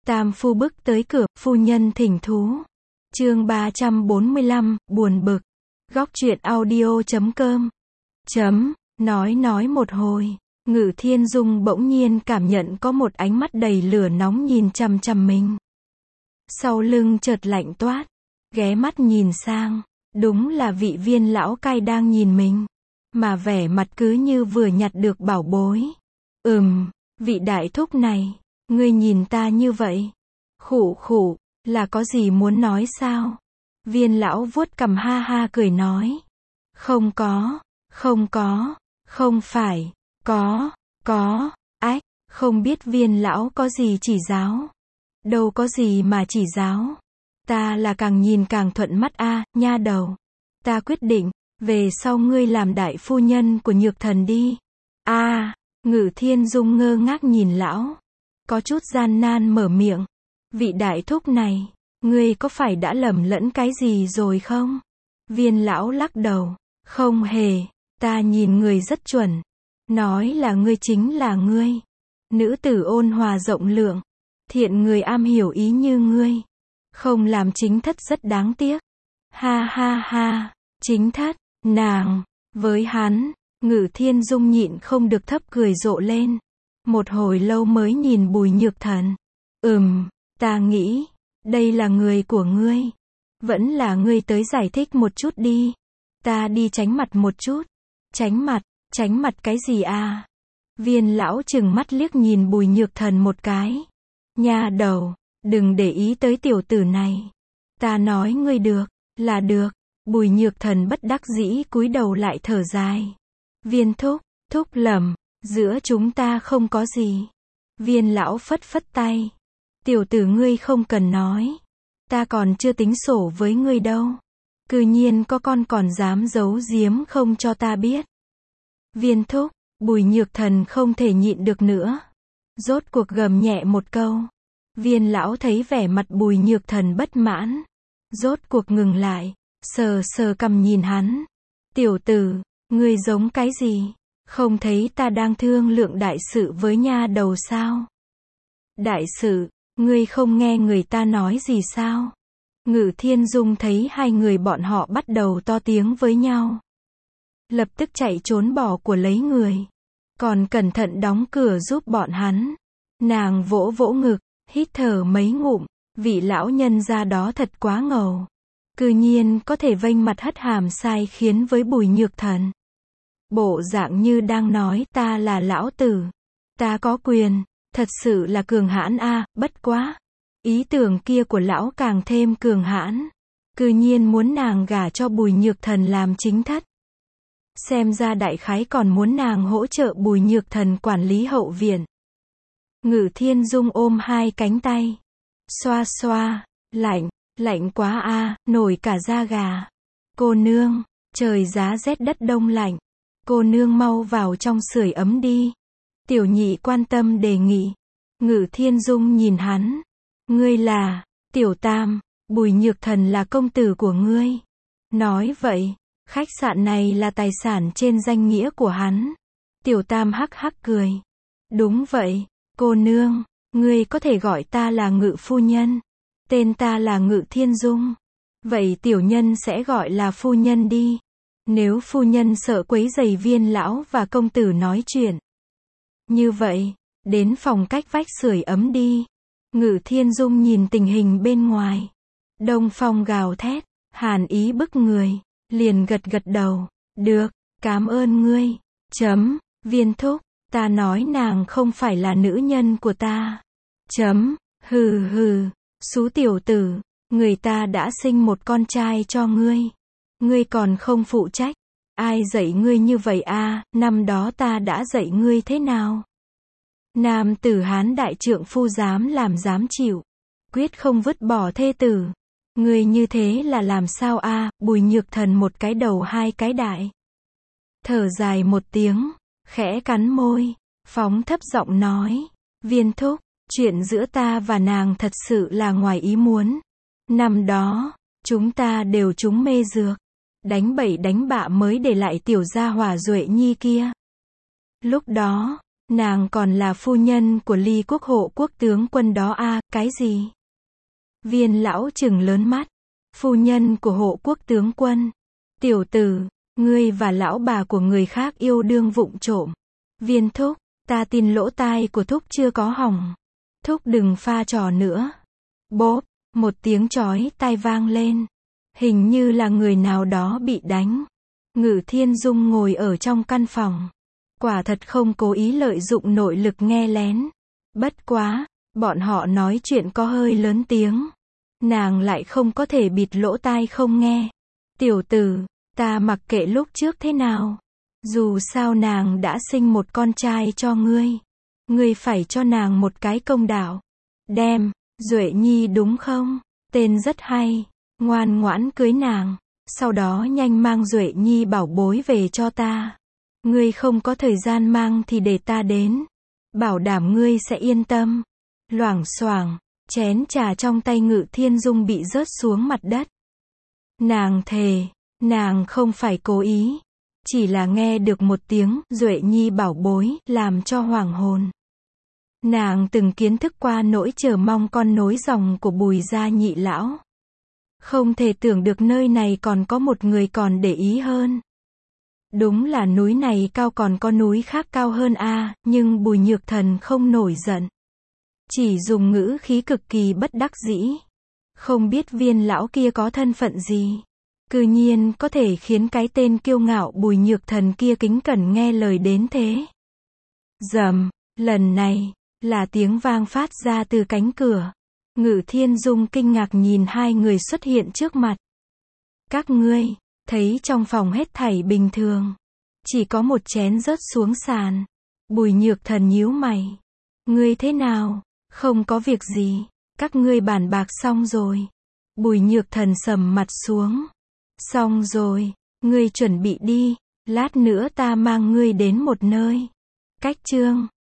Tam phu bước tới cửa, phu nhân thỉnh thú. Chương 345, buồn bực. Góc truyện audio.com. Nói một hồi, Ngự Thiên Dung bỗng nhiên cảm nhận có một ánh mắt đầy lửa nóng nhìn chằm chằm mình. Sau lưng chợt lạnh toát, ghé mắt nhìn sang, đúng là vị Viên lão cai đang nhìn mình, mà vẻ mặt cứ như vừa nhặt được bảo bối. Vị đại thúc này, ngươi nhìn ta như vậy. Khụ, là có gì muốn nói sao? Viên lão vuốt cằm ha ha cười nói. Không phải, không biết Viên lão có gì chỉ giáo. Đâu có gì mà chỉ giáo. Ta là càng nhìn càng thuận mắt nha đầu. Ta quyết định, về sau ngươi làm đại phu nhân của Nhược Thần đi. Ngự Thiên Dung ngơ ngác nhìn lão, có chút gian nan mở miệng. Vị đại thúc này, ngươi có phải đã lầm lẫn cái gì rồi không? Viên lão lắc đầu, không hề, ta nhìn người rất chuẩn. Nói là ngươi chính là ngươi. Nữ tử ôn hòa rộng lượng, thiện người am hiểu ý như ngươi. Không làm chính thất rất đáng tiếc. Ha, chính thất, nàng, với hắn. Ngự Thiên Dung nhịn không được thấp cười rộ lên. Một hồi lâu mới nhìn Bùi Nhược Thần. Ta nghĩ, đây là người của ngươi. Vẫn là ngươi tới giải thích một chút đi. Ta đi tránh mặt một chút. Tránh mặt cái gì à? Viên lão trừng mắt liếc nhìn Bùi Nhược Thần một cái. Nha đầu, đừng để ý tới tiểu tử này. Ta nói ngươi được, là được. Bùi Nhược Thần bất đắc dĩ cúi đầu lại thở dài. Viên thúc lầm, giữa chúng ta không có gì. Viên lão phất tay. Tiểu tử ngươi không cần nói. Ta còn chưa tính sổ với ngươi đâu. Cư nhiên có con còn dám giấu giếm không cho ta biết. Viên thúc, Bùi Nhược Thần không thể nhịn được nữa. Rốt cuộc gầm nhẹ một câu. Viên lão thấy vẻ mặt Bùi Nhược Thần bất mãn. Rốt cuộc ngừng lại, sờ cằm nhìn hắn. Tiểu tử, ngươi giống cái gì? Không thấy ta đang thương lượng đại sự với nha đầu sao? Đại sự, ngươi không nghe người ta nói gì sao? Ngự Thiên Dung thấy hai người bọn họ bắt đầu to tiếng với nhau. Lập tức chạy trốn bỏ của lấy người. Còn cẩn thận đóng cửa giúp bọn hắn. Nàng vỗ ngực, hít thở mấy ngụm. Vị lão nhân gia đó thật quá ngầu. Cư nhiên có thể vênh mặt hất hàm sai khiến với Bùi Nhược Thần. Bộ dạng như đang nói ta là lão tử. Ta có quyền, thật sự là cường hãn bất quá. Ý tưởng kia của lão càng thêm cường hãn. Cư nhiên muốn nàng gả cho Bùi Nhược Thần làm chính thất. Xem ra đại khái còn muốn nàng hỗ trợ Bùi Nhược Thần quản lý hậu viện. Ngự Thiên Dung ôm hai cánh tay. Xoa, lạnh quá nổi cả da gà. Cô nương, trời giá rét đất đông lạnh. Cô nương mau vào trong sưởi ấm đi. Tiểu nhị quan tâm đề nghị. Ngự Thiên Dung nhìn hắn. Ngươi là, Tiểu Tam, Bùi Nhược Thần là công tử của ngươi. Nói vậy, khách sạn này là tài sản trên danh nghĩa của hắn. Tiểu Tam hắc cười. Đúng vậy, cô nương, ngươi có thể gọi ta là Ngự phu nhân. Tên ta là Ngự Thiên Dung. Vậy tiểu nhân sẽ gọi là phu nhân đi. Nếu phu nhân sợ quấy rầy Viên lão và công tử nói chuyện. Như vậy, đến phòng cách vách sưởi ấm đi. Ngự Thiên Dung nhìn tình hình bên ngoài. Đông phong gào thét, hàn ý bức người, liền gật đầu. Được, cảm ơn ngươi. Viên thúc, ta nói nàng không phải là nữ nhân của ta. Hừ, xú tiểu tử, người ta đã sinh một con trai cho ngươi. Ngươi còn không phụ trách. Ai dạy ngươi như vậy năm đó ta đã dạy ngươi thế nào? Nam tử Hán đại trượng phu dám làm dám chịu. Quyết không vứt bỏ thê tử. Ngươi như thế là làm sao Bùi Nhược Thần một cái đầu hai cái đại. Thở dài một tiếng, khẽ cắn môi, phóng thấp giọng nói. Viên thúc, chuyện giữa ta và nàng thật sự là ngoài ý muốn. Năm đó, chúng ta đều trúng mê dược. Đánh bậy đánh bạ mới để lại tiểu gia hỏa Duệ Nhi kia. Lúc đó, Nàng còn là phu nhân của Ly Quốc hộ quốc tướng quân đó à, cái gì? Viên lão trừng lớn mắt. Phu nhân của hộ quốc tướng quân. Tiểu tử, ngươi và lão bà của người khác yêu đương vụng trộm. Viên thúc, ta tin lỗ tai của thúc chưa có hỏng. Thúc đừng pha trò nữa. Bốp, một tiếng chói tai vang lên. Hình như là người nào đó bị đánh. Ngự Thiên Dung ngồi ở trong căn phòng. Quả thật không cố ý lợi dụng nội lực nghe lén. Bất quá, bọn họ nói chuyện có hơi lớn tiếng. Nàng lại không có thể bịt lỗ tai không nghe. Tiểu tử, ta mặc kệ lúc trước thế nào. Dù sao nàng đã sinh một con trai cho ngươi. Ngươi phải cho nàng một cái công đạo. Đem, Duệ Nhi đúng không? Tên rất hay. Ngoan ngoãn cưới nàng. Sau đó nhanh mang Duệ Nhi bảo bối về cho ta. Ngươi không có thời gian mang thì để ta đến. Bảo đảm ngươi sẽ yên tâm. Loảng xoảng, chén trà trong tay Ngự Thiên Dung bị rớt xuống mặt đất. Nàng thề, nàng không phải cố ý. Chỉ là nghe được một tiếng Duệ Nhi bảo bối, làm cho hoảng hồn. Nàng từng kiến thức qua nỗi chờ mong con nối dòng của Bùi gia nhị lão. Không thể tưởng được nơi này còn có một người còn để ý hơn. Đúng là núi này cao còn có núi khác cao hơn a, nhưng Bùi Nhược Thần không nổi giận. Chỉ dùng ngữ khí cực kỳ bất đắc dĩ. Không biết Viên lão kia có thân phận gì. Cư nhiên có thể khiến cái tên kiêu ngạo Bùi Nhược Thần kia kính cẩn nghe lời đến thế. Rầm, lần này, là tiếng vang phát ra từ cánh cửa. Ngự Thiên Dung kinh ngạc nhìn hai người xuất hiện trước mặt. Các ngươi, thấy trong phòng hết thảy bình thường. Chỉ có một chén rớt xuống sàn. Bùi Nhược Thần nhíu mày. Ngươi thế nào? Không có việc gì. Các ngươi bàn bạc xong rồi. Bùi Nhược Thần sầm mặt xuống. Xong rồi. Ngươi chuẩn bị đi. Lát nữa ta mang ngươi đến một nơi. Cách chương